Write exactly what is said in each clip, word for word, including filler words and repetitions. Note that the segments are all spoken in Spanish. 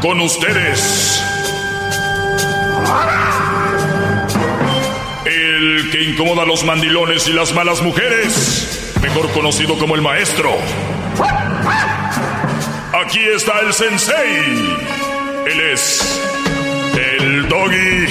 con ustedes, el que incomoda a los mandilones y las malas mujeres, mejor conocido como el maestro. Aquí está el sensei. Él es el Doggy.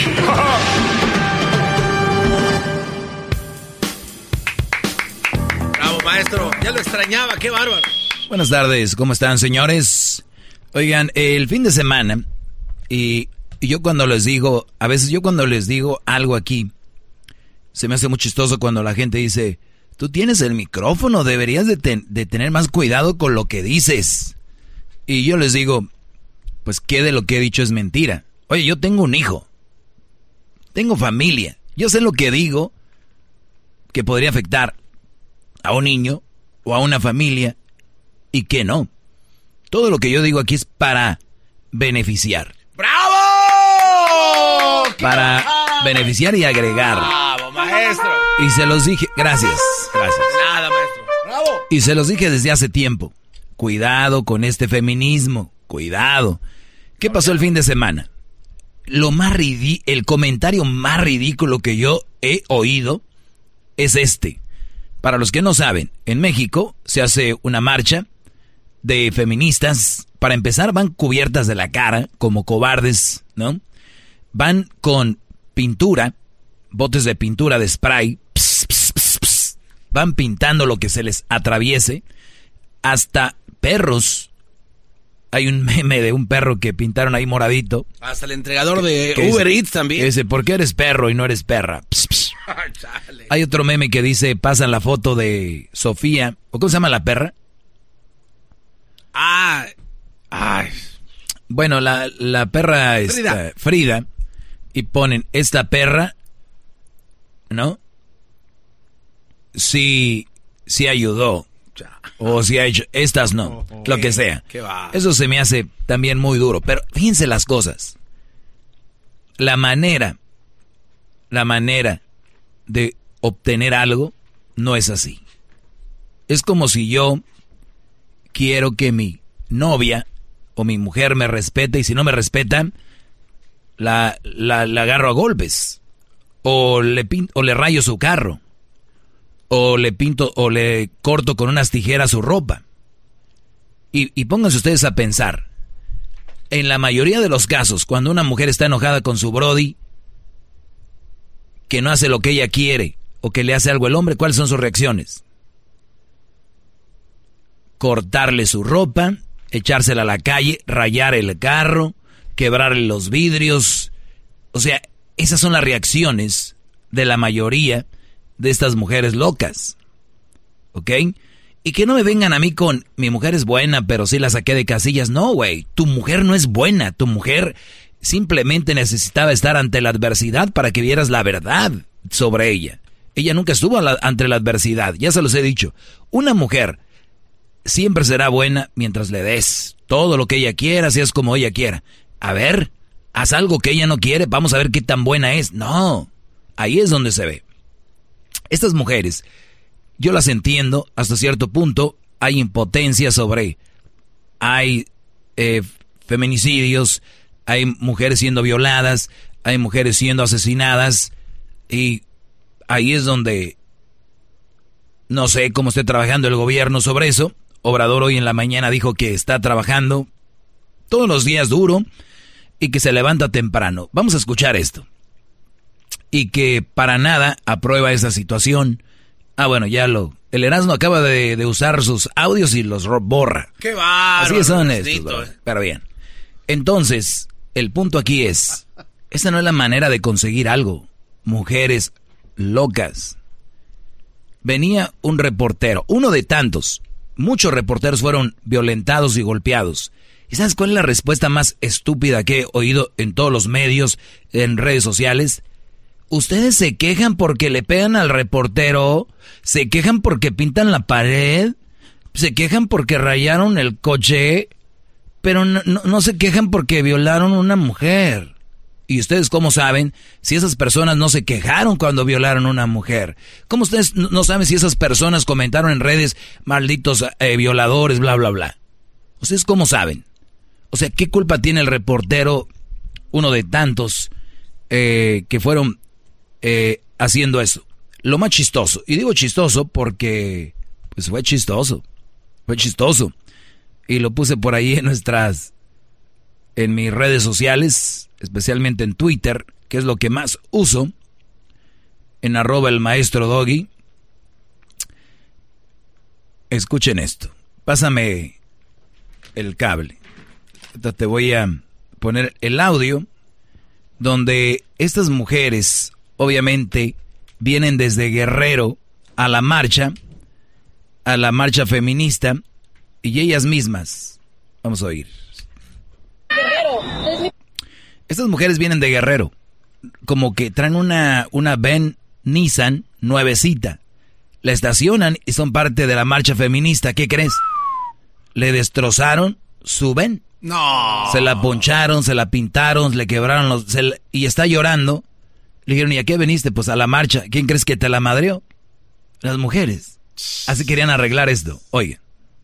Bravo, maestro. Ya lo extrañaba, qué bárbaro. Buenas tardes, ¿cómo están, señores? Oigan, el fin de semana, y, y yo cuando les digo, a veces yo cuando les digo algo aquí, se me hace muy chistoso cuando la gente dice, tú tienes el micrófono, deberías de, ten, de tener más cuidado con lo que dices. Y yo les digo, pues qué de lo que he dicho es mentira. Oye, yo tengo un hijo, tengo familia, yo sé lo que digo que podría afectar a un niño o a una familia y que no. Todo lo que yo digo aquí es para beneficiar. ¡Bravo! Para beneficiar y agregar. ¡Bravo, maestro! Y se los dije, gracias, gracias. Nada, maestro. ¡Bravo! Y se los dije desde hace tiempo. Cuidado con este feminismo, cuidado. ¿Qué pasó el fin de semana? Lo más ridí- el comentario más ridículo que yo he oído es este. Para los que no saben, en México se hace una marcha de feministas. Para empezar, van cubiertas de la cara, como cobardes, ¿no? Van con pintura, botes de pintura de spray, pss, pss, pss, pss. Van pintando lo que se les atraviese, hasta perros. Hay un meme de un perro que pintaron ahí moradito. Hasta el entregador de que Uber dice, Eats también. Que dice, ¿por qué eres perro y no eres perra? Pss, pss. Hay otro meme que dice, pasan la foto de Sofía, ¿o cómo se llama la perra? Ah, ay. Bueno, la, la perra Frida. Esta, Frida, y ponen, esta perra, ¿no? Sí, sí ayudó. O si ha hecho, estas no, oh, oh, lo que sea. Eso se me hace también muy duro. Pero fíjense las cosas. La manera, la manera de obtener algo no es así. Es como si yo quiero que mi novia o mi mujer me respete y si no me respetan, la, la, la agarro a golpes. O le, pinto, o le rayo su carro. O le pinto o le corto con unas tijeras su ropa. Y, y pónganse ustedes a pensar. En la mayoría de los casos, cuando una mujer está enojada con su brody, que no hace lo que ella quiere, o que le hace algo al hombre, ¿cuáles son sus reacciones? Cortarle su ropa, echársela a la calle, rayar el carro, quebrarle los vidrios. O sea, esas son las reacciones de la mayoría de estas mujeres locas, ¿ok? Y que no me vengan a mí con, mi mujer es buena, pero sí la saqué de casillas. No, güey, tu mujer no es buena, tu mujer simplemente necesitaba estar ante la adversidad para que vieras la verdad sobre ella. Ella nunca estuvo la, ante la adversidad, ya se los he dicho. Una mujer siempre será buena mientras le des todo lo que ella quiera, si es como ella quiera. A ver, haz algo que ella no quiere, vamos a ver qué tan buena es. No, ahí es donde se ve. Estas mujeres, yo las entiendo hasta cierto punto, hay impotencia sobre, hay eh, feminicidios, hay mujeres siendo violadas, hay mujeres siendo asesinadas, y ahí es donde no sé cómo esté trabajando el gobierno sobre eso. Obrador hoy en la mañana dijo que está trabajando todos los días duro y que se levanta temprano. Vamos a escuchar esto. Y que para nada aprueba esa situación. Ah, bueno, ya lo... El Erasmo acaba de, de usar sus audios y los borra. ¡Qué bárbaro! Así son estos, eh. Pero bien. Entonces, el punto aquí es... Esta no es la manera de conseguir algo. Mujeres locas. Venía un reportero, uno de tantos. Muchos reporteros fueron violentados y golpeados. ¿Y sabes cuál es la respuesta más estúpida que he oído en todos los medios, en redes sociales? Ustedes se quejan porque le pegan al reportero, se quejan porque pintan la pared, se quejan porque rayaron el coche, pero no, no, no se quejan porque violaron a una mujer. ¿Y ustedes cómo saben si esas personas no se quejaron cuando violaron a una mujer? ¿Cómo ustedes no saben si esas personas comentaron en redes malditos eh, violadores, bla, bla, bla? ¿Ustedes cómo saben? O sea, ¿qué culpa tiene el reportero, uno de tantos, eh, que fueron eh, haciendo eso? Lo más chistoso, y digo chistoso porque pues fue chistoso, fue chistoso. Y lo puse por ahí en nuestras, en mis redes sociales, especialmente en Twitter, que es lo que más uso, en arroba el maestro Doggy. Escuchen esto, pásame el cable. Entonces te voy a poner el audio donde estas mujeres, obviamente, vienen desde Guerrero a la marcha, a la marcha feminista, y ellas mismas, vamos a oír. Estas mujeres vienen de Guerrero, como que traen una, una Ven Nissan nuevecita, la estacionan y son parte de la marcha feminista. ¿Qué crees? Le destrozaron su Ven. No. Se la poncharon, se la pintaron, le quebraron los... Se la, y está llorando. Le dijeron, ¿y a qué veniste? Pues a la marcha. ¿Quién crees que te la madreó? Las mujeres. Así querían arreglar esto. Oigan.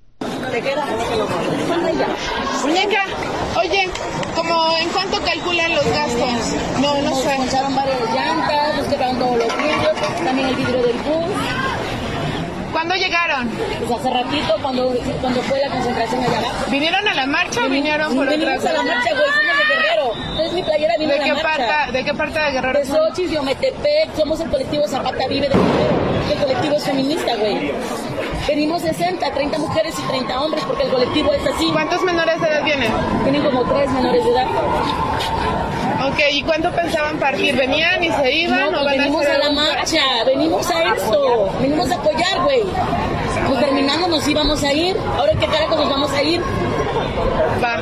Muñeca, oye, ¿cómo en cuánto calculan los gastos? No, no sé. Nos poncharon varias llantas, nos quebraron todos los vidrios, también el vidrio del bus. ¿Cuándo llegaron? Pues hace ratito, cuando, cuando fue la concentración allá abajo. ¿Vinieron a la marcha o vinieron por Venimos otra a la cosa? marcha, güey, somos de Guerrero. Es mi playera, vino ¿De a qué, la marcha. parte, ¿De qué parte de Guerrero? De Xochitl, de Ometepec, somos el colectivo Zapata Vive de Guerrero. El colectivo es feminista, güey. Venimos sesenta, treinta mujeres y treinta hombres, porque el colectivo es así. ¿Cuántos menores de edad vienen? Tienen como tres menores de edad. Ok, ¿y cuándo pensaban partir? ¿Venían y se iban? No, o pues van venimos a, a la marcha, venimos a esto, venimos a apoyar, güey. Pues terminando nos íbamos a ir, ahora ¿qué carajos nos vamos a ir? Va.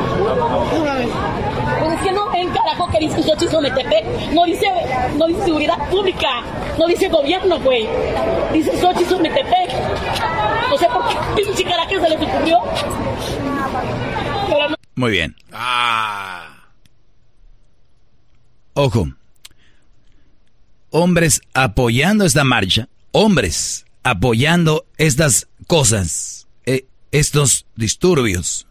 Pues es que no ven, carajo, que dice Xochitl Ometepec, no dice, no dice seguridad pública, no dice gobierno, güey, dice Xochitl Ometepec. O sea, ¿por qué pinche carajo se les ocurrió? Pero no. Muy bien. Ah. Ojo. Hombres apoyando esta marcha, hombres apoyando estas cosas, eh, estos disturbios.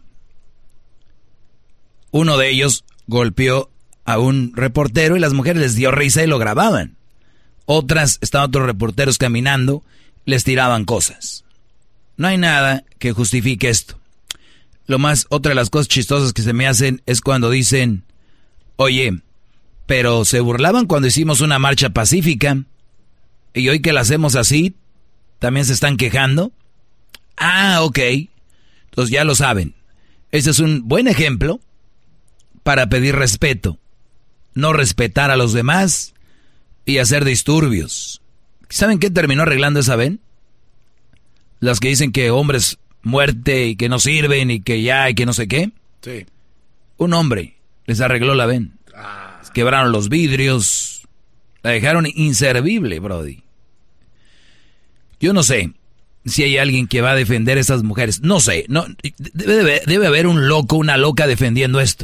Uno de ellos golpeó a un reportero y las mujeres les dio risa y lo grababan. Otras, estaban otros reporteros caminando, les tiraban cosas. No hay nada que justifique esto. Lo más, otra de las cosas chistosas que se me hacen es cuando dicen, oye, pero se burlaban cuando hicimos una marcha pacífica y hoy que la hacemos así, ¿también se están quejando? Ah, ok. Entonces ya lo saben. Ese es un buen ejemplo para pedir respeto. No respetar a los demás y hacer disturbios. ¿Saben qué terminó arreglando esa Ven? Las que dicen que hombres muerte y que no sirven y que ya y que no sé qué. Sí. Un hombre les arregló la Ven. Ah. Quebraron los vidrios. La dejaron inservible, brody. Yo no sé si hay alguien que va a defender a esas mujeres. No sé. No, debe, debe haber un loco, una loca defendiendo esto.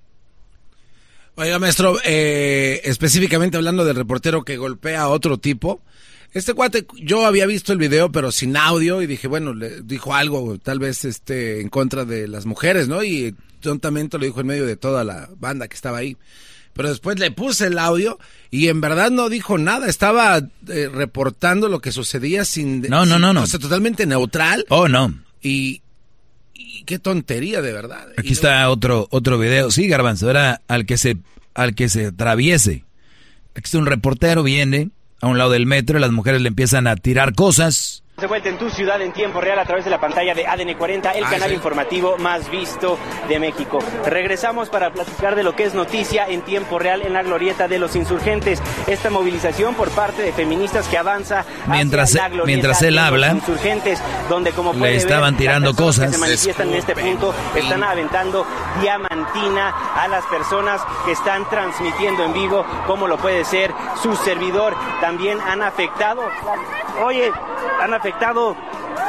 Oiga, maestro, eh, específicamente hablando del reportero que golpea a otro tipo, este cuate, yo había visto el video pero sin audio y dije, bueno, le dijo algo tal vez este en contra de las mujeres, ¿no? Y tontamente lo dijo en medio de toda la banda que estaba ahí. Pero después le puse el audio y en verdad no dijo nada, estaba eh, reportando lo que sucedía sin... No, no, sin, no, no. O sea, totalmente neutral. Oh, no. Y... Qué tontería, de verdad. Aquí y está no... otro otro video. Sí, Garbanzo, era al que se al que se atraviese. Aquí está un reportero, viene a un lado del metro y las mujeres le empiezan a tirar cosas. De vuelta en tu ciudad en tiempo real a través de la pantalla de A D N cuarenta, el ah, canal sí. informativo más visto de México. Regresamos para platicar de lo que es noticia en tiempo real en la glorieta de los insurgentes. Esta movilización por parte de feministas que avanza mientras hacia la glorieta mientras él de habla, los insurgentes, donde como le puede estaban ver, tirando las personas cosas. que se manifiestan en este punto están aventando diamantina a las personas que están transmitiendo en vivo, como lo puede ser su servidor. También han afectado, oye, han afectado,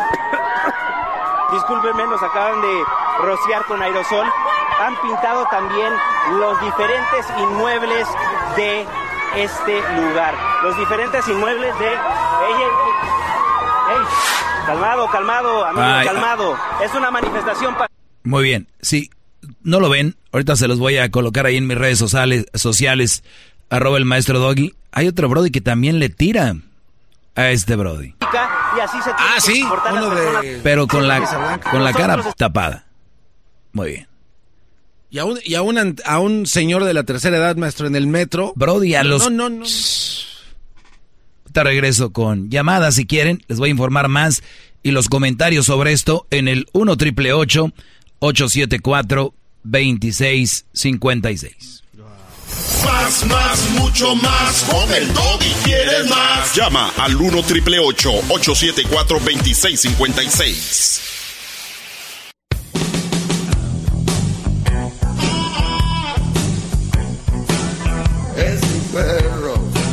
discúlpenme, nos acaban de rociar con aerosol. Han pintado también los diferentes inmuebles de este lugar. Los diferentes inmuebles de... ¡Ey, ey, ey! Calmado, calmado, amigo, Ay, calmado. Es una manifestación para... Muy bien, sí. no lo ven, ahorita se los voy a colocar ahí en mis redes sociales, sociales arroba el maestro Doggy. Hay otro brody que también le tira a este brody. Y así se ah, sí, uno de... Pero con la, con la cara tapada. Muy bien. Y a un, y a, un, a un señor de la tercera edad, maestro, en el metro. Brody, a los... No, no, no. Te regreso con llamadas si quieren. Les voy a informar más y los comentarios sobre esto en el uno triple ocho, ocho siete cuatro, dos seis cinco seis. Más, más, mucho más. Con el Doggy quieres más. Llama al uno triple ocho, ocho siete cuatro, dos seis cinco seis. Es mi perro,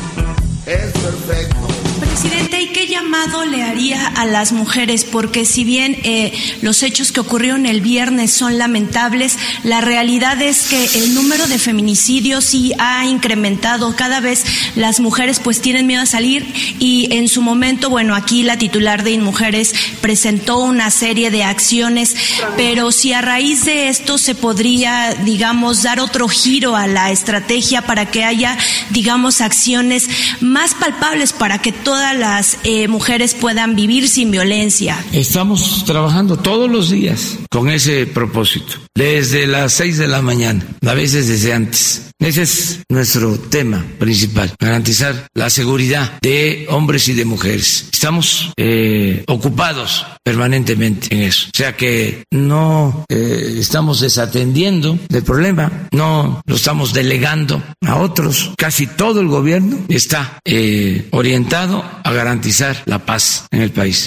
es perfecto. Presidente, ¿y qué llamado le haría a las mujeres? Porque si bien eh, los hechos que ocurrieron el viernes son lamentables, la realidad es que el número de feminicidios sí ha incrementado. Cada vez las mujeres pues tienen miedo a salir y en su momento, bueno, aquí la titular de InMujeres presentó una serie de acciones, pero si a raíz de esto se podría, digamos, dar otro giro a la estrategia para que haya, digamos, acciones más palpables para que todas las eh, mujeres puedan vivir sin violencia. Estamos trabajando todos los días con ese propósito, desde las seis de la mañana, a veces desde antes. Ese es nuestro tema principal, garantizar la seguridad de hombres y de mujeres. Estamos eh, ocupados permanentemente en eso. O sea que no eh, estamos desatendiendo el problema, no lo estamos delegando a otros. Casi todo el gobierno está eh, orientado a garantizar la paz en el país.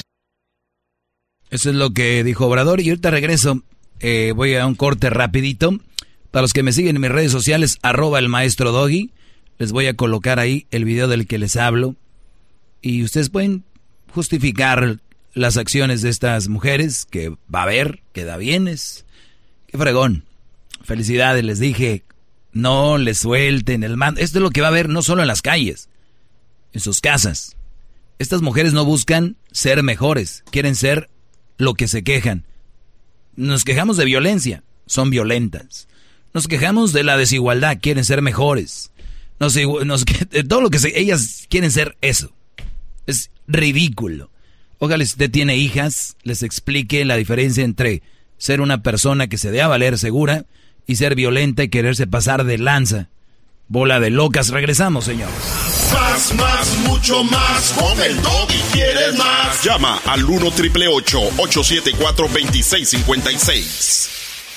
Eso es lo que dijo Obrador y ahorita regreso. Eh, voy a un corte rapidito. Para los que me siguen en mis redes sociales, arroba el maestro Doggy, les voy a colocar ahí el video del que les hablo. Y ustedes pueden justificar las acciones de estas mujeres, que va a haber, que da bienes. Qué fregón. Felicidades, les dije, no les suelten el mando. Esto es lo que va a haber no solo en las calles, en sus casas. Estas mujeres no buscan ser mejores, quieren ser lo que se quejan. Nos quejamos de violencia, son violentas. Nos quejamos de la desigualdad, quieren ser mejores. Nos, nos, todo lo que se, ellas quieren ser eso. Es ridículo. Ojalá si usted tiene hijas, les explique la diferencia entre ser una persona que se dé a valer segura y ser violenta y quererse pasar de lanza. Bola de locas. Regresamos, señores. Más, más, mucho más. Con el Doggy quieres más. Llama al uno triple ocho, ocho siete cuatro, dos seis cinco seis.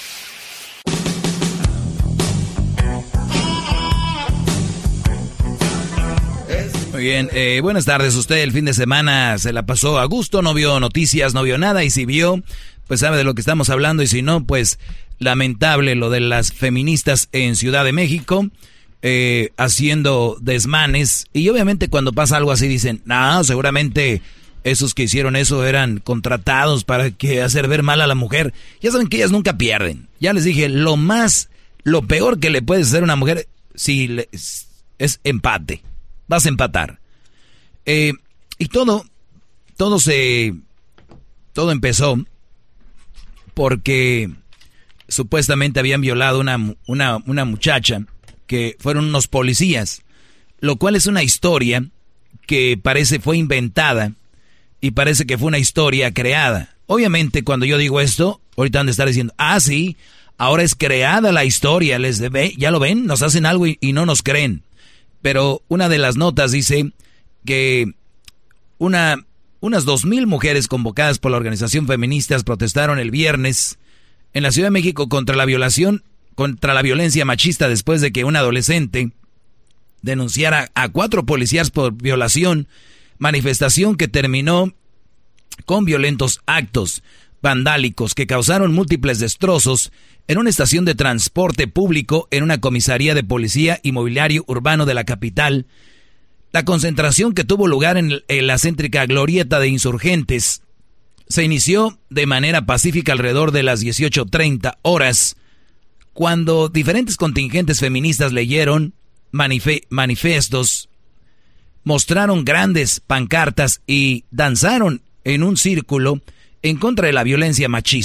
Muy bien, eh, buenas tardes. Usted el fin de semana se la pasó a gusto, no vio noticias, no vio nada, y si vio, pues sabe de lo que estamos hablando, y si no, pues lamentable lo de las feministas en Ciudad de México, eh, haciendo desmanes, y obviamente cuando pasa algo así dicen, no, seguramente esos que hicieron eso eran contratados para que hacer ver mal a la mujer. Ya saben que ellas nunca pierden. Ya les dije, lo más, lo peor que le puede hacer a una mujer si le, es empate. Vas a empatar. Eh, y todo, todo se, todo empezó porque supuestamente habían violado una, una, una muchacha que fueron unos policías, lo cual es una historia que parece fue inventada y parece que fue una historia creada. Obviamente cuando yo digo esto, ahorita han de estar diciendo, ah sí, ahora es creada la historia, les debe, ya lo ven, nos hacen algo y, y no nos creen. Pero una de las notas dice que una, unas dos mil mujeres convocadas por la organización feministas protestaron el viernes en la Ciudad de México contra la violación, contra la violencia machista después de que un adolescente denunciara a cuatro policías por violación, manifestación que terminó con violentos actos vandálicos que causaron múltiples destrozos en una estación de transporte público, en una comisaría de policía y mobiliario urbano de la capital. La concentración que tuvo lugar en, en la céntrica glorieta de insurgentes se inició de manera pacífica alrededor de las dieciocho treinta horas, cuando diferentes contingentes feministas leyeron manife- manifiestos, mostraron grandes pancartas y danzaron en un círculo en contra de la violencia machista.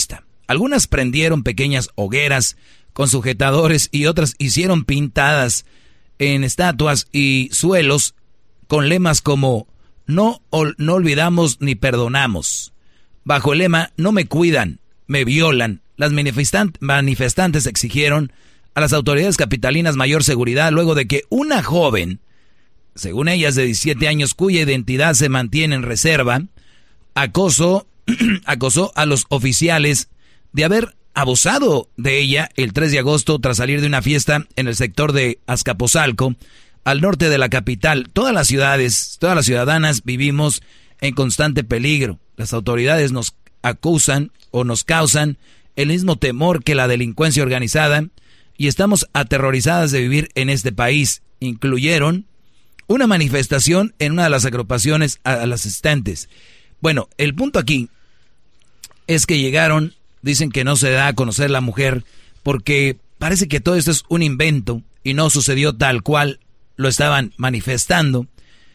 Algunas prendieron pequeñas hogueras con sujetadores y otras hicieron pintadas en estatuas y suelos con lemas como no, ol- no olvidamos ni perdonamos. Bajo el lema no me cuidan, me violan. Las manifestant- manifestantes exigieron a las autoridades capitalinas mayor seguridad luego de que una joven, según ellas de diecisiete años, cuya identidad se mantiene en reserva, acosó, acosó a los oficiales de haber abusado de ella el tres de agosto tras salir de una fiesta en el sector de Azcapotzalco, al norte de la capital. Todas las ciudades, todas las ciudadanas vivimos en constante peligro. Las autoridades nos acusan o nos causan el mismo temor que la delincuencia organizada y estamos aterrorizadas de vivir en este país. Incluyeron una manifestación en una de las agrupaciones a las asistentes. Bueno, el punto aquí es que llegaron, dicen que no se da a conocer la mujer porque parece que todo esto es un invento y no sucedió tal cual lo estaban manifestando.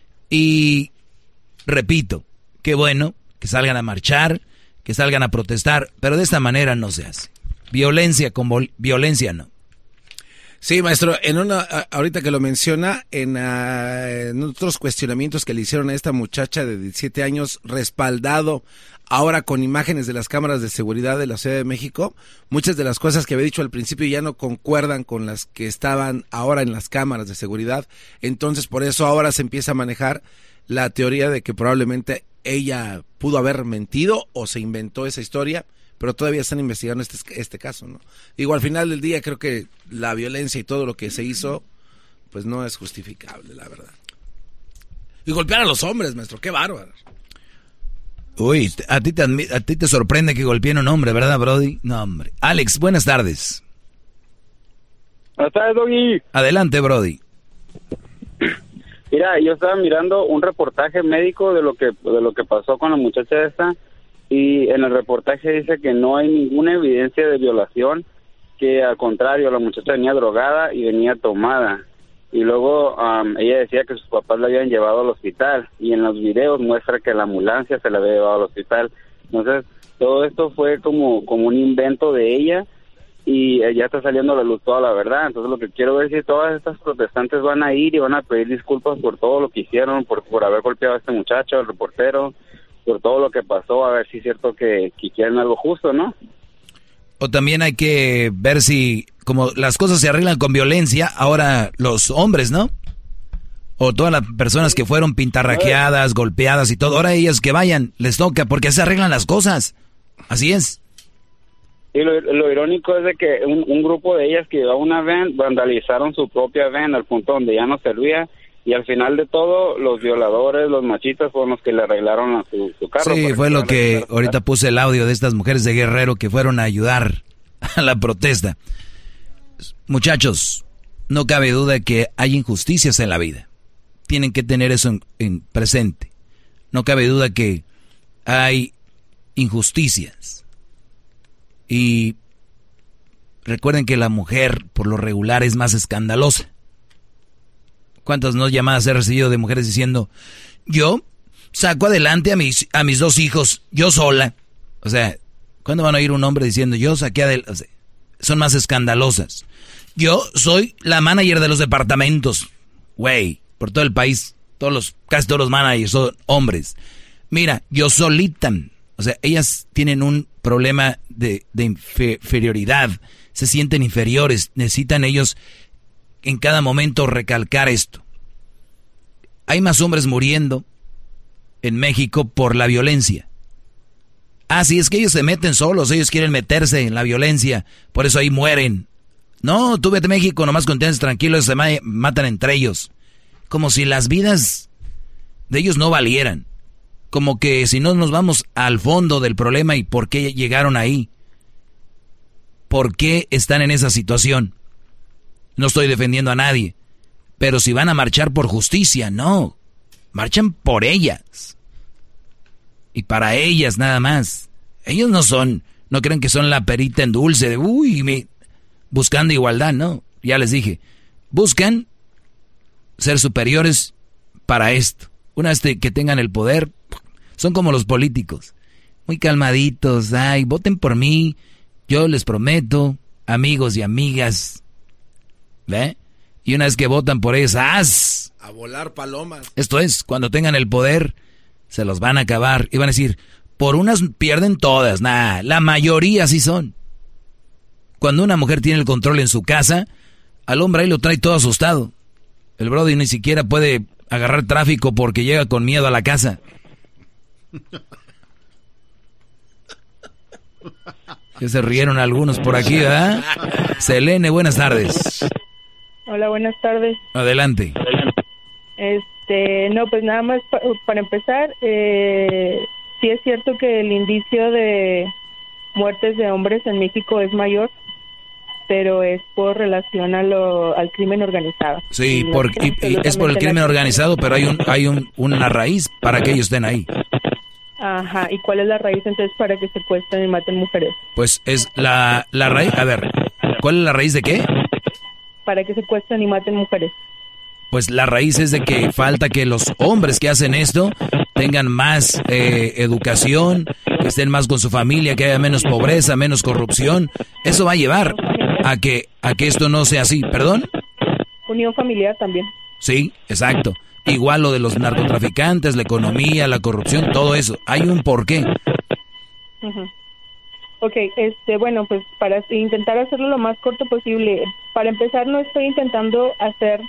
Y repito, qué bueno que salgan a marchar, que salgan a protestar, pero de esta manera no se hace. Violencia con vol- violencia no. Sí, maestro, en una, ahorita que lo menciona, en, uh, en otros cuestionamientos que le hicieron a esta muchacha de diecisiete años, respaldado ahora con imágenes de las cámaras de seguridad de la Ciudad de México, muchas de las cosas que había dicho al principio ya no concuerdan con las que estaban ahora en las cámaras de seguridad. Entonces, por eso ahora se empieza a manejar la teoría de que probablemente ella pudo haber mentido o se inventó esa historia, pero todavía están investigando este, este caso, ¿no? Digo, al final del día creo que la violencia y todo lo que se hizo, pues no es justificable, la verdad. Y golpear a los hombres, maestro, qué bárbaro. Uy, a ti te, admi- a ti te sorprende que golpeen a un hombre, ¿verdad, Brody? No, hombre. Alex, buenas tardes. Buenas tardes, Doggy. Adelante, Brody. Mira, yo estaba mirando un reportaje médico de lo que de lo que pasó con la muchacha esta, y en el reportaje dice que no hay ninguna evidencia de violación, que al contrario, la muchacha venía drogada y venía tomada. Y luego um, ella decía que sus papás la habían llevado al hospital, y en los videos muestra que la ambulancia se la había llevado al hospital. Entonces, todo esto fue como, como un invento de ella, y ya está saliendo a la luz toda la verdad. Entonces, lo que quiero ver es si todas estas protestantes van a ir y van a pedir disculpas por todo lo que hicieron, por, por haber golpeado a este muchacho, al reportero, por todo lo que pasó, a ver si es cierto que, que quieren algo justo, ¿no? O también hay que ver si, como las cosas se arreglan con violencia, ahora los hombres, ¿no? O todas las personas que fueron pintarraqueadas, golpeadas y todo, ahora ellas que vayan, les toca, porque así se arreglan las cosas. Así es. Y lo, lo irónico es de que un, un grupo de ellas que llevaba una van, vandalizaron su propia van al punto donde ya no servía, y al final de todo, los violadores, los machistas fueron los que le arreglaron a su, su carro. Sí, fue lo que ahorita puse el audio de estas mujeres de Guerrero que fueron a ayudar a la protesta. Muchachos, no cabe duda que hay injusticias en la vida. Tienen que tener eso en, en presente. No cabe duda que hay injusticias. Y recuerden que la mujer, por lo regular, es más escandalosa. ¿Cuántas no llamadas he recibido de mujeres diciendo, yo saco adelante a mis, a mis dos hijos, yo sola? O sea, ¿cuándo van a oír un hombre diciendo, yo saqué adelante? O sea, son más escandalosas. Yo soy la manager de los departamentos. Güey, por todo el país, todos los, casi todos los managers son hombres. Mira, yo solita. O sea, ellas tienen un problema de, de inferioridad, se sienten inferiores, necesitan ellos en cada momento recalcar esto. Hay más hombres muriendo en México por la violencia. Ah, sí, es que ellos se meten solos, ellos quieren meterse en la violencia, por eso ahí mueren. No, tú vete a México, nomás contentes, tranquilos, se ma- matan entre ellos. Como si las vidas de ellos no valieran. Como que si no nos vamos al fondo del problema y por qué llegaron ahí. ¿Por qué están en esa situación? No estoy defendiendo a nadie, pero si van a marchar por justicia, no, marchan por ellas y para ellas nada más. Ellos no son, no creen que son la perita en dulce de uy, me, buscando igualdad, no. Ya les dije, buscan ser superiores para esto. Una vez que tengan el poder, son como los políticos, muy calmaditos, ay, voten por mí. Yo les prometo, amigos y amigas, ¿ve? Y una vez que votan por ellos, ¡as! A volar palomas. Esto es, cuando tengan el poder, se los van a acabar. Y van a decir, por unas pierden todas. Nah, la mayoría sí son. Cuando una mujer tiene el control en su casa, al hombre ahí lo trae todo asustado. El brody ni siquiera puede agarrar tráfico porque llega con miedo a la casa. Que se rieron algunos por aquí, ¿verdad? Selene, buenas tardes. Hola, buenas tardes. Adelante. Este, no, pues nada más pa- para empezar, eh, sí es cierto que el indicio de muertes de hombres en México es mayor, pero es por relación a lo, al crimen organizado. Sí, por, y, y es por el crimen organizado, pero hay un hay un, una raíz para que ellos estén ahí. Ajá, ¿y cuál es la raíz entonces para que secuestren y maten mujeres? Pues es la, la raíz, a ver, ¿cuál es la raíz de qué? Para que secuestren y maten mujeres. Pues la raíz es de que falta que los hombres que hacen esto tengan más eh, educación, que estén más con su familia, que haya menos pobreza, menos corrupción. Eso va a llevar a que a que esto no sea así. ¿Perdón? Unión familiar también. Sí, exacto. Igual lo de los narcotraficantes, la economía, la corrupción, todo eso. Hay un porqué. Uh-huh. Ok, este, bueno, pues para intentar hacerlo lo más corto posible. Para empezar, no estoy intentando hacer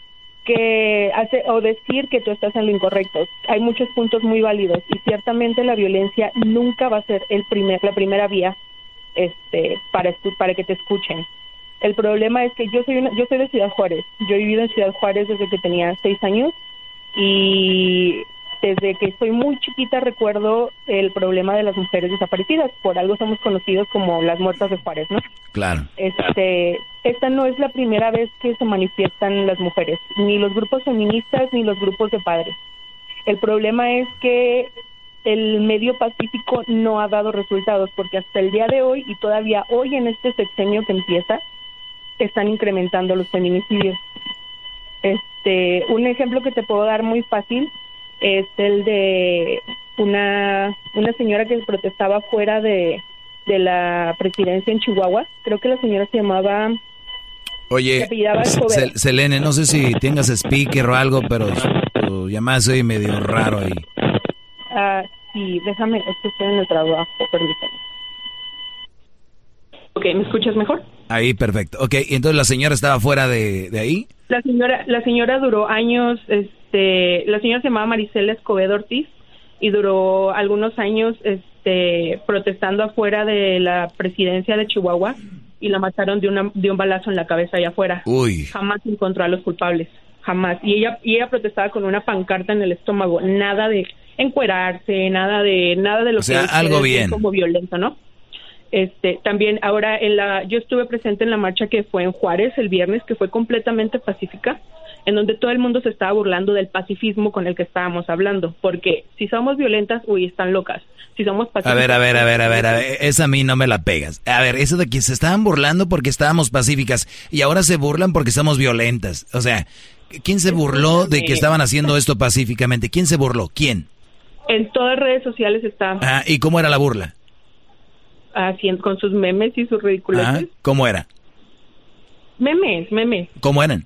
que hace o decir que tú estás en lo incorrecto. Hay muchos puntos muy válidos y ciertamente la violencia nunca va a ser el primer la primera vía este para para que te escuchen. El problema es que yo soy una, yo soy de Ciudad Juárez. Yo he vivido en Ciudad Juárez desde que tenía seis años y desde que soy muy chiquita recuerdo el problema de las mujeres desaparecidas. Por algo somos conocidos como las muertas de Juárez, ¿no? Claro. Este, esta no es la primera vez que se manifiestan las mujeres, ni los grupos feministas ni los grupos de padres. El problema es que el medio pacífico no ha dado resultados, porque hasta el día de hoy y todavía hoy en este sexenio que empieza, están incrementando los feminicidios. Este, un ejemplo que te puedo dar muy fácil es el de una una señora que protestaba fuera de, de la presidencia en Chihuahua. Creo que la señora se llamaba... Oye, Sel- Selene, no sé si tengas speaker o algo, pero tu llamada se oye medio raro ahí. Ah, sí, déjame, es que estoy en el trabajo, permítame. Ok, ¿me escuchas mejor? Ahí, perfecto. Ok, ¿y entonces la señora estaba fuera de, de ahí? La señora la señora duró años, este, la señora se llamaba Marisela Escobedo Ortiz y duró algunos años este, protestando afuera de la presidencia de Chihuahua y la mataron de, una, de un balazo en la cabeza allá afuera. Uy. Jamás encontró a los culpables, jamás. Y ella y ella protestaba con una pancarta en el estómago, nada de encuerarse, nada de nada de lo o sea, que algo bien. como violento, ¿no? Este, también ahora en la, yo estuve presente en la marcha que fue en Juárez el viernes, que fue completamente pacífica, en donde todo el mundo se estaba burlando del pacifismo con el que estábamos hablando, porque si somos violentas, uy, están locas. Si somos pacíficas... A ver, a ver, a ver, a ver, a ver, esa a mí no me la pegas. A ver, eso de que se estaban burlando porque estábamos pacíficas y ahora se burlan porque estamos violentas. O sea, ¿quién se burló de que estaban haciendo esto pacíficamente? ¿Quién se burló? ¿Quién? En todas redes sociales está... Ah, ¿y cómo era la burla? Haciendo con sus memes y sus ridiculeces. Ah, ¿cómo era? Memes, memes. ¿Cómo eran?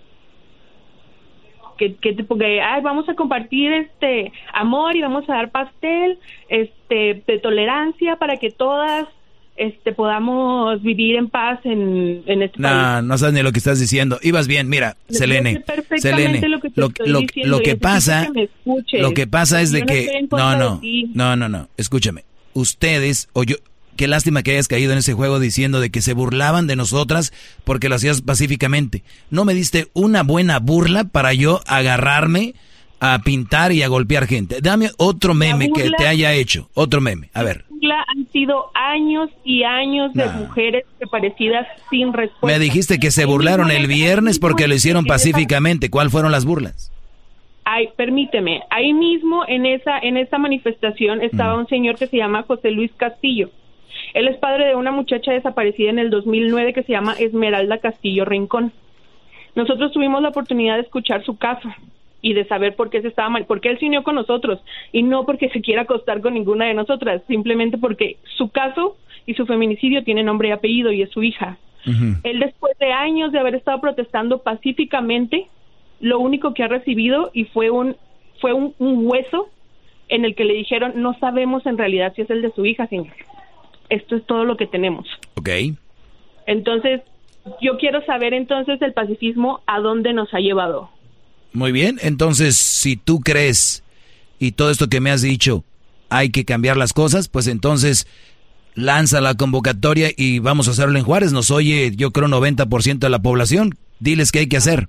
Que, que tipo que, ay, vamos a compartir este amor y vamos a dar pastel, este, de tolerancia para que todas, este, podamos vivir en paz en, en este no, país. No, no sabes ni lo que estás diciendo. Ibas bien, mira, Yo Selene, sé perfectamente Selene, lo que te lo, estoy lo, diciendo lo que y pasa, que me escuches. lo que pasa es Yo de no que, estoy en no, contra no, de ti. no, no, no, escúchame, ustedes, o yo, qué lástima que hayas caído en ese juego diciendo de que se burlaban de nosotras porque lo hacías pacíficamente. No me diste una buena burla para yo agarrarme a pintar y a golpear gente. Dame otro meme burla, que te haya hecho, otro meme, a ver. Han sido años y años de no. mujeres desaparecidas sin respuesta. Me dijiste que se burlaron el viernes porque lo hicieron pacíficamente. ¿Cuáles fueron las burlas? Ay, permíteme, ahí mismo en esa en esa manifestación estaba mm. un señor que se llama José Luis Castillo. Él es padre de una muchacha desaparecida en el dos mil nueve que se llama Esmeralda Castillo Rincón. Nosotros tuvimos la oportunidad de escuchar su caso y de saber por qué se estaba mal, porque él se unió con nosotros y no porque se quiera acostar con ninguna de nosotras, simplemente porque su caso y su feminicidio tiene nombre y apellido y es su hija. Uh-huh. Él, después de años de haber estado protestando pacíficamente, lo único que ha recibido y fue un fue un, un hueso en el que le dijeron, no sabemos en realidad si es el de su hija, señor. Esto es todo lo que tenemos. Okay. Entonces, yo quiero saber entonces el pacifismo a dónde nos ha llevado. Muy bien, entonces si tú crees y todo esto que me has dicho hay que cambiar las cosas, pues entonces lanza la convocatoria y vamos a hacerlo en Juárez. Nos oye, yo creo, noventa por ciento de la población. Diles qué hay que hacer.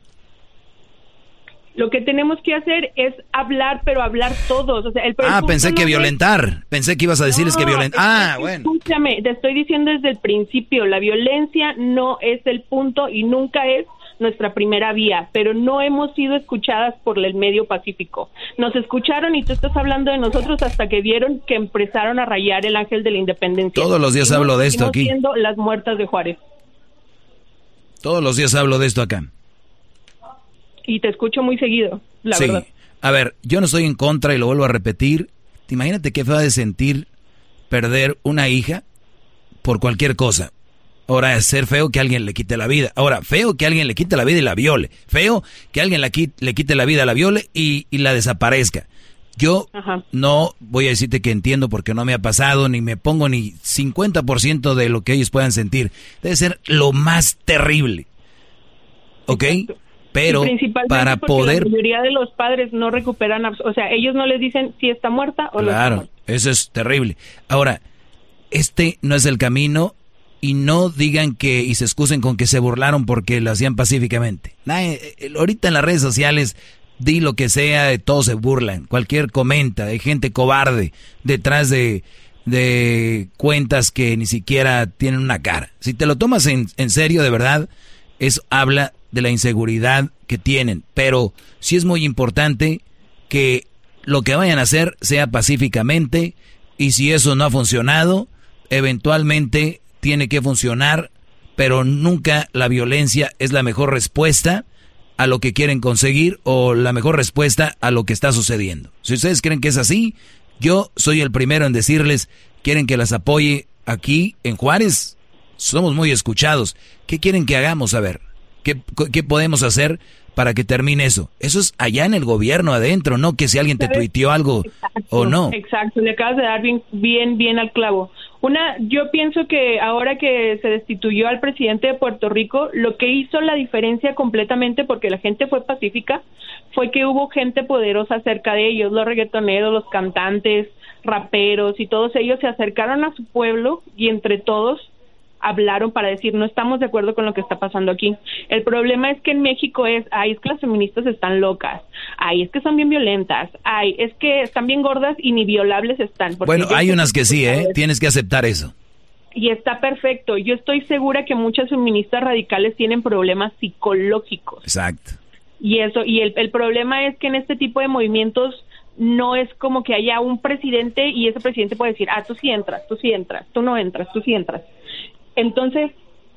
Lo que tenemos que hacer es hablar, pero hablar todos. O sea, el ah, pensé que no violentar. Es... Pensé que ibas a decirles no, que violentar. Ah, bueno. Escúchame, te estoy diciendo desde el principio, la violencia no es el punto y nunca es nuestra primera vía, pero no hemos sido escuchadas por el medio pacífico. Nos escucharon y tú estás hablando de nosotros hasta que vieron que empezaron a rayar el ángel de la independencia. Todos los días hablo de esto aquí. Siendo las muertas de Juárez. Todos los días hablo de esto acá. Y te escucho muy seguido, la sí. verdad. A ver, yo no estoy en contra y lo vuelvo a repetir. Imagínate qué feo de sentir perder una hija por cualquier cosa. Ahora, es ser feo que alguien le quite la vida. Ahora, feo que alguien le quite la vida y la viole. Feo que alguien la quite, le quite la vida, la viole y, y la desaparezca. Yo Ajá. no voy a decirte que entiendo porque no me ha pasado, ni me pongo ni cincuenta por ciento de lo que ellos puedan sentir. Debe ser lo más terrible. ¿Ok? Exacto. Pero para poder... La mayoría de los padres no recuperan, o sea, ellos no les dicen si está muerta o no está muerta. Claro, eso es terrible. Ahora, este no es el camino y no digan que, y se excusen con que se burlaron porque lo hacían pacíficamente. Nah, ahorita en las redes sociales, di lo que sea, todos se burlan. Cualquier comenta, hay gente cobarde detrás de, de cuentas que ni siquiera tienen una cara. Si te lo tomas en, en serio, de verdad, eso habla de la inseguridad que tienen, pero sí es muy importante que lo que vayan a hacer sea pacíficamente y si eso no ha funcionado, eventualmente tiene que funcionar, pero nunca la violencia es la mejor respuesta a lo que quieren conseguir o la mejor respuesta a lo que está sucediendo. Si ustedes creen que es así, yo soy el primero en decirles, quieren que las apoye aquí en Juárez, somos muy escuchados. ¿Qué quieren que hagamos? A ver. ¿Qué, ¿Qué podemos hacer para que termine eso? Eso es allá en el gobierno adentro, no que si alguien te tuiteó algo exacto, o no. Exacto, le acabas de dar bien, bien, bien al clavo. Una, yo pienso que ahora que se destituyó al presidente de Puerto Rico, lo que hizo la diferencia completamente, porque la gente fue pacífica, fue que hubo gente poderosa cerca de ellos, los reggaetoneros, los cantantes, raperos y todos ellos se acercaron a su pueblo y entre todos hablaron para decir, no estamos de acuerdo con lo que está pasando aquí. El problema es que en México es, ay, es que las feministas están locas, ay, es que son bien violentas, ay, es que están bien gordas y ni violables están. Bueno, hay unas que sí, ¿eh? Tienes que aceptar eso. Y está perfecto. Yo estoy segura que muchas feministas radicales tienen problemas psicológicos. Exacto. Y eso, y el, el problema es que en este tipo de movimientos no es como que haya un presidente y ese presidente puede decir, ah, tú sí entras, tú sí entras, tú no entras, tú sí entras. Entonces,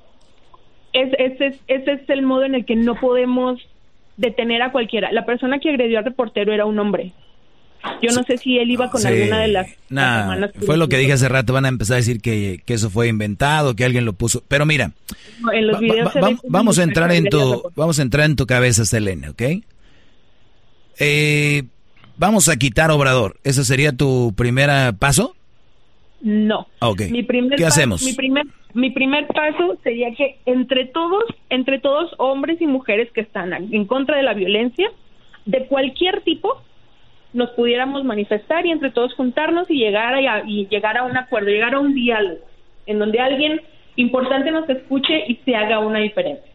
es, ese, es, ese es el modo en el que no podemos detener a cualquiera. La persona que agredió al reportero era un hombre. Yo no sé si él iba con sí. alguna de las... Nah, las fue lo que dije hace rato, van a empezar a decir que, que eso fue inventado, que alguien lo puso. Pero mira, no, en los videos va, va, va, vamos a entrar en tu vamos a entrar en tu cabeza, Selene, ¿ok? Eh, vamos a quitar Obrador. ¿Ese sería tu primer paso? No. Okay. Mi primer ¿Qué paso, hacemos? Mi primer, mi primer paso sería que entre todos, entre todos hombres y mujeres que están en contra de la violencia, de cualquier tipo, nos pudiéramos manifestar y entre todos juntarnos y llegar a, y llegar a un acuerdo, llegar a un diálogo, en donde alguien importante nos escuche y se haga una diferencia.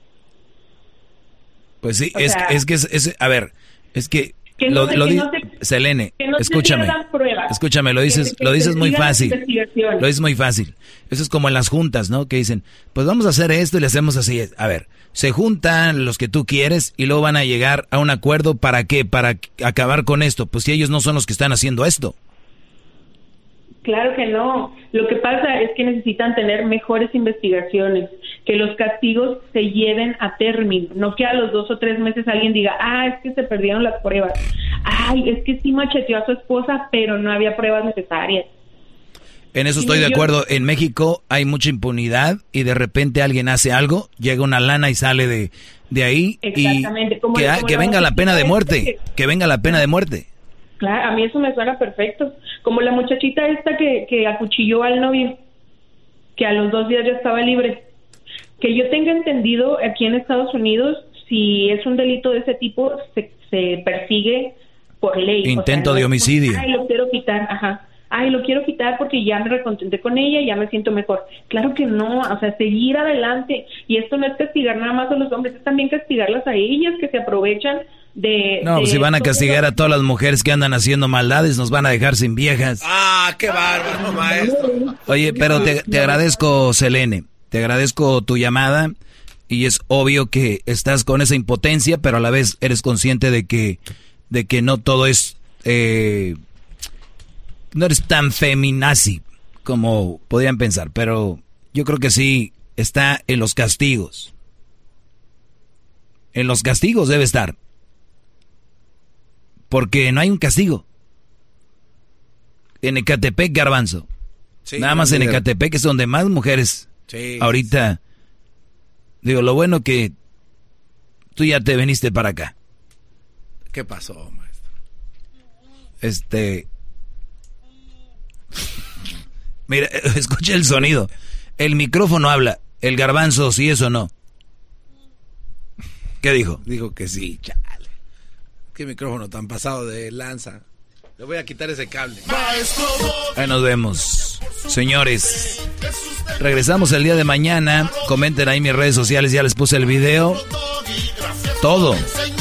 Pues sí, es, sea, es que es, es, a ver, es que... Que no, lo, lo que no se, Selene, no escúchame, escúchame, lo dices, que, lo dices muy fácil, lo dices muy fácil. Eso es como en las juntas, ¿no? Que dicen, pues vamos a hacer esto y le hacemos así. A ver, se juntan los que tú quieres y luego van a llegar a un acuerdo. ¿Para qué? Para acabar con esto. Pues si ellos no son los que están haciendo esto. Claro que no. Lo que pasa es que necesitan tener mejores investigaciones, que los castigos se lleven a término, no que a los dos o tres meses alguien diga, ah, es que se perdieron las pruebas, ay, es que sí macheteó a su esposa, pero no había pruebas necesarias. En eso estoy de acuerdo. En México hay mucha impunidad y de repente alguien hace algo, llega una lana y sale de, de ahí. Exactamente. Y como, que, como que la venga la pena de muerte. Que, que venga la pena de muerte. Claro, a mí eso me suena perfecto. Como la muchachita esta que, que acuchilló al novio, que a los dos días ya estaba libre. Que yo tenga entendido, aquí en Estados Unidos, si es un delito de ese tipo, se, se persigue por ley. Intento o sea, de no, homicidio. Ay, lo quiero quitar, ajá. Ay, lo quiero quitar porque ya me recontenté con ella, ya me siento mejor. Claro que no, o sea, seguir adelante. Y esto no es castigar nada más a los hombres, es también castigarlas a ellas que se aprovechan de... No, de pues si van a castigar a todas las mujeres que andan haciendo maldades, nos van a dejar sin viejas. Ah, qué bárbaro, maestro. Oye, pero te, te agradezco, Selene, te agradezco tu llamada y es obvio que estás con esa impotencia, pero a la vez eres consciente de que, de que no todo es... Eh, no eres tan feminazi como podrían pensar, pero yo creo que sí está en los castigos. En los castigos debe estar. Porque no hay un castigo. En Ecatepec, Garbanzo. Sí, Nada más en Ecatepec es donde más mujeres sí, ahorita... Digo, lo bueno que tú ya te viniste para acá. ¿Qué pasó, maestro? Este... Mira, escucha el sonido. El micrófono habla. El Garbanzo, sí es o no. ¿Qué dijo? Dijo que sí, chale. Qué micrófono tan pasado de lanza. Le voy a quitar ese cable. Ahí nos vemos. Señores, regresamos el día de mañana. Comenten ahí en mis redes sociales, ya les puse el video. Todo.